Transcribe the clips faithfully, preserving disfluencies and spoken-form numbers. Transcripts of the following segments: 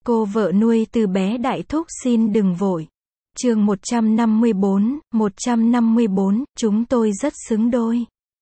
Cô vợ nuôi từ bé đại thúc xin đừng vội. Chương một trăm năm mươi bốn, một trăm năm mươi bốn, chúng tôi rất xứng đôi.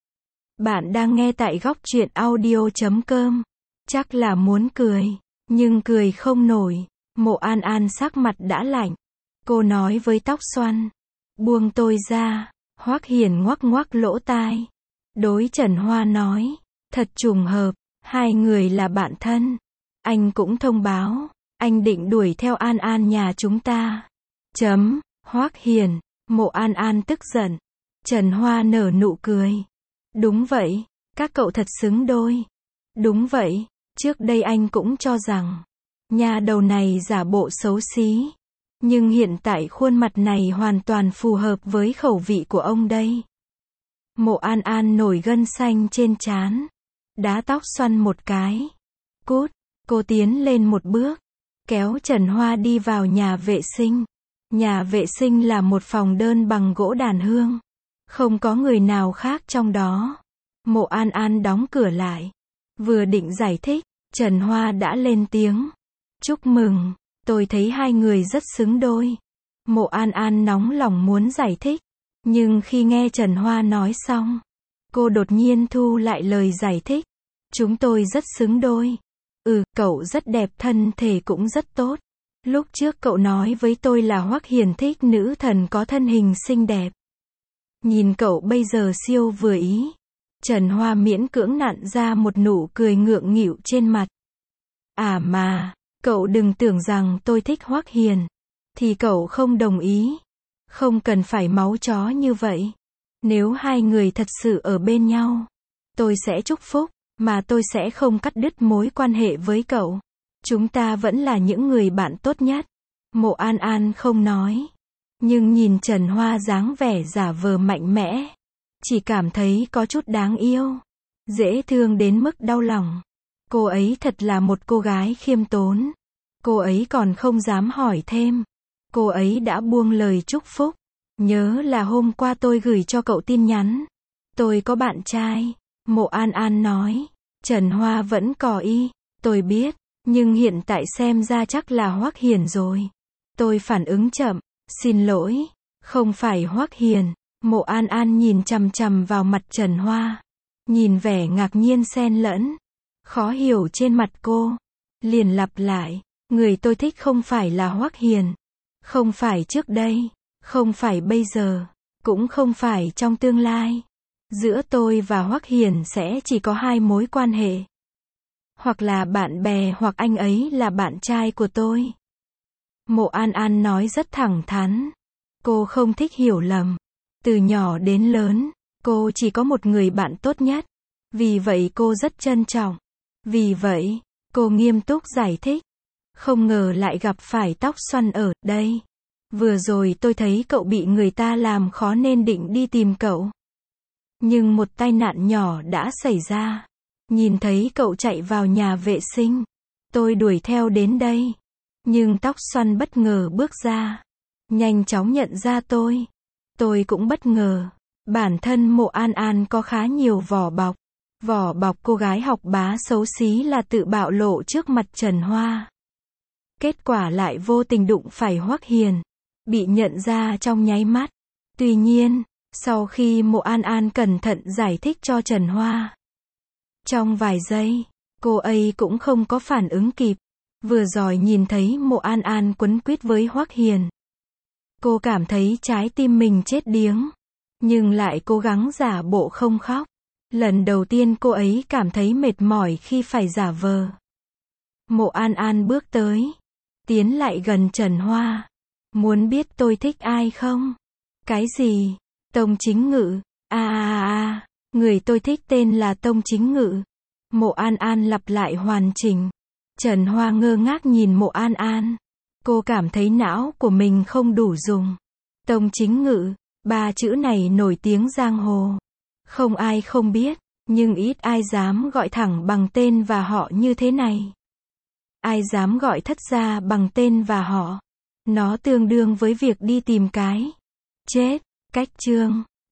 Bạn đang nghe tại góc truyện audio chấm com. Chắc là muốn cười, nhưng cười không nổi. Mộ An An sắc mặt đã lạnh. Cô nói với tóc xoăn. Buông tôi ra. Hoắc Hiền ngoắc ngoắc lỗ tai. Đối Trần Hoa nói. Thật trùng hợp, hai người là bạn thân. Anh cũng thông báo, anh định đuổi theo An An nhà chúng ta. Chấm, Hoắc Hiền. Mộ An An tức giận. Trần Hoa nở nụ cười. Đúng vậy, các cậu thật xứng đôi. Đúng vậy, trước đây anh cũng cho rằng nhà đầu này giả bộ xấu xí. Nhưng hiện tại khuôn mặt này hoàn toàn phù hợp với khẩu vị của ông đây. Mộ An An nổi gân xanh trên trán. Đá tóc xoăn một cái. Cút, cô tiến lên một bước. Kéo Trần Hoa đi vào nhà vệ sinh. Nhà vệ sinh là một phòng đơn bằng gỗ đàn hương. Không có người nào khác trong đó. Mộ An An đóng cửa lại. Vừa định giải thích, Trần Hoa đã lên tiếng. Chúc mừng, tôi thấy hai người rất xứng đôi. Mộ An An nóng lòng muốn giải thích. Nhưng khi nghe Trần Hoa nói xong, cô đột nhiên thu lại lời giải thích. Chúng tôi rất xứng đôi. Ừ, cậu rất đẹp, thân thể cũng rất tốt. Lúc trước cậu nói với tôi là Hoắc Hiền thích nữ thần có thân hình xinh đẹp. Nhìn cậu bây giờ siêu vừa ý. Trần Hoa miễn cưỡng nặn ra một nụ cười ngượng nghịu trên mặt. À mà, cậu đừng tưởng rằng tôi thích Hoắc Hiền thì cậu không đồng ý. Không cần phải máu chó như vậy. Nếu hai người thật sự ở bên nhau, tôi sẽ chúc phúc, mà tôi sẽ không cắt đứt mối quan hệ với cậu. Chúng ta vẫn là những người bạn tốt nhất. Mộ An An không nói. Nhưng nhìn Trần Hoa dáng vẻ giả vờ mạnh mẽ. Chỉ cảm thấy có chút đáng yêu. Dễ thương đến mức đau lòng. Cô ấy thật là một cô gái khiêm tốn. Cô ấy còn không dám hỏi thêm. Cô ấy đã buông lời chúc phúc. Nhớ là hôm qua tôi gửi cho cậu tin nhắn. Tôi có bạn trai. Mộ An An nói. Trần Hoa vẫn cò y. Tôi biết. Nhưng hiện tại xem ra chắc là Hoắc Hiền rồi. Tôi phản ứng chậm. Xin lỗi. Không phải Hoắc Hiền. Mộ An An nhìn chằm chằm vào mặt Trần Hoa. Nhìn vẻ ngạc nhiên xen lẫn. Khó hiểu trên mặt cô. Liền lặp lại. Người tôi thích không phải là Hoắc Hiền. Không phải trước đây. Không phải bây giờ. Cũng không phải trong tương lai. Giữa tôi và Hoắc Hiền sẽ chỉ có hai mối quan hệ. Hoặc là bạn bè hoặc anh ấy là bạn trai của tôi. Mộ An An nói rất thẳng thắn. Cô không thích hiểu lầm. Từ nhỏ đến lớn, cô chỉ có một người bạn tốt nhất. Vì vậy cô rất trân trọng. Vì vậy, cô nghiêm túc giải thích. Không ngờ lại gặp phải tóc xoăn ở đây. Vừa rồi tôi thấy cậu bị người ta làm khó nên định đi tìm cậu. Nhưng một tai nạn nhỏ đã xảy ra. Nhìn thấy cậu chạy vào nhà vệ sinh. Tôi đuổi theo đến đây. Nhưng tóc xoăn bất ngờ bước ra. Nhanh chóng nhận ra tôi. Tôi cũng bất ngờ. Bản thân Mộ An An có khá nhiều vỏ bọc. Vỏ bọc cô gái học bá xấu xí là tự bạo lộ trước mặt Trần Hoa. Kết quả lại vô tình đụng phải Hoắc Hiền. Bị nhận ra trong nháy mắt. Tuy nhiên, sau khi Mộ An An cẩn thận giải thích cho Trần Hoa. Trong vài giây, cô ấy cũng không có phản ứng kịp. Vừa rồi nhìn thấy Mộ An An quấn quýt với Hoắc Hiền. Cô cảm thấy trái tim mình chết điếng. Nhưng lại cố gắng giả bộ không khóc. Lần đầu tiên cô ấy cảm thấy mệt mỏi khi phải giả vờ. Mộ An An bước tới. Tiến lại gần Trần Hoa. Muốn biết tôi thích ai không? Cái gì? Tông Chính Ngự. À à à, người tôi thích tên là Tông Chính Ngự. Mộ An An lặp lại hoàn chỉnh. Trần Hoa ngơ ngác nhìn Mộ An An. Cô cảm thấy não của mình không đủ dùng. Tông Chính Ngự, ba chữ này nổi tiếng giang hồ. Không ai không biết, nhưng ít ai dám gọi thẳng bằng tên và họ như thế này. Ai dám gọi thất gia bằng tên và họ. Nó tương đương với việc đi tìm cái chết. Cách chương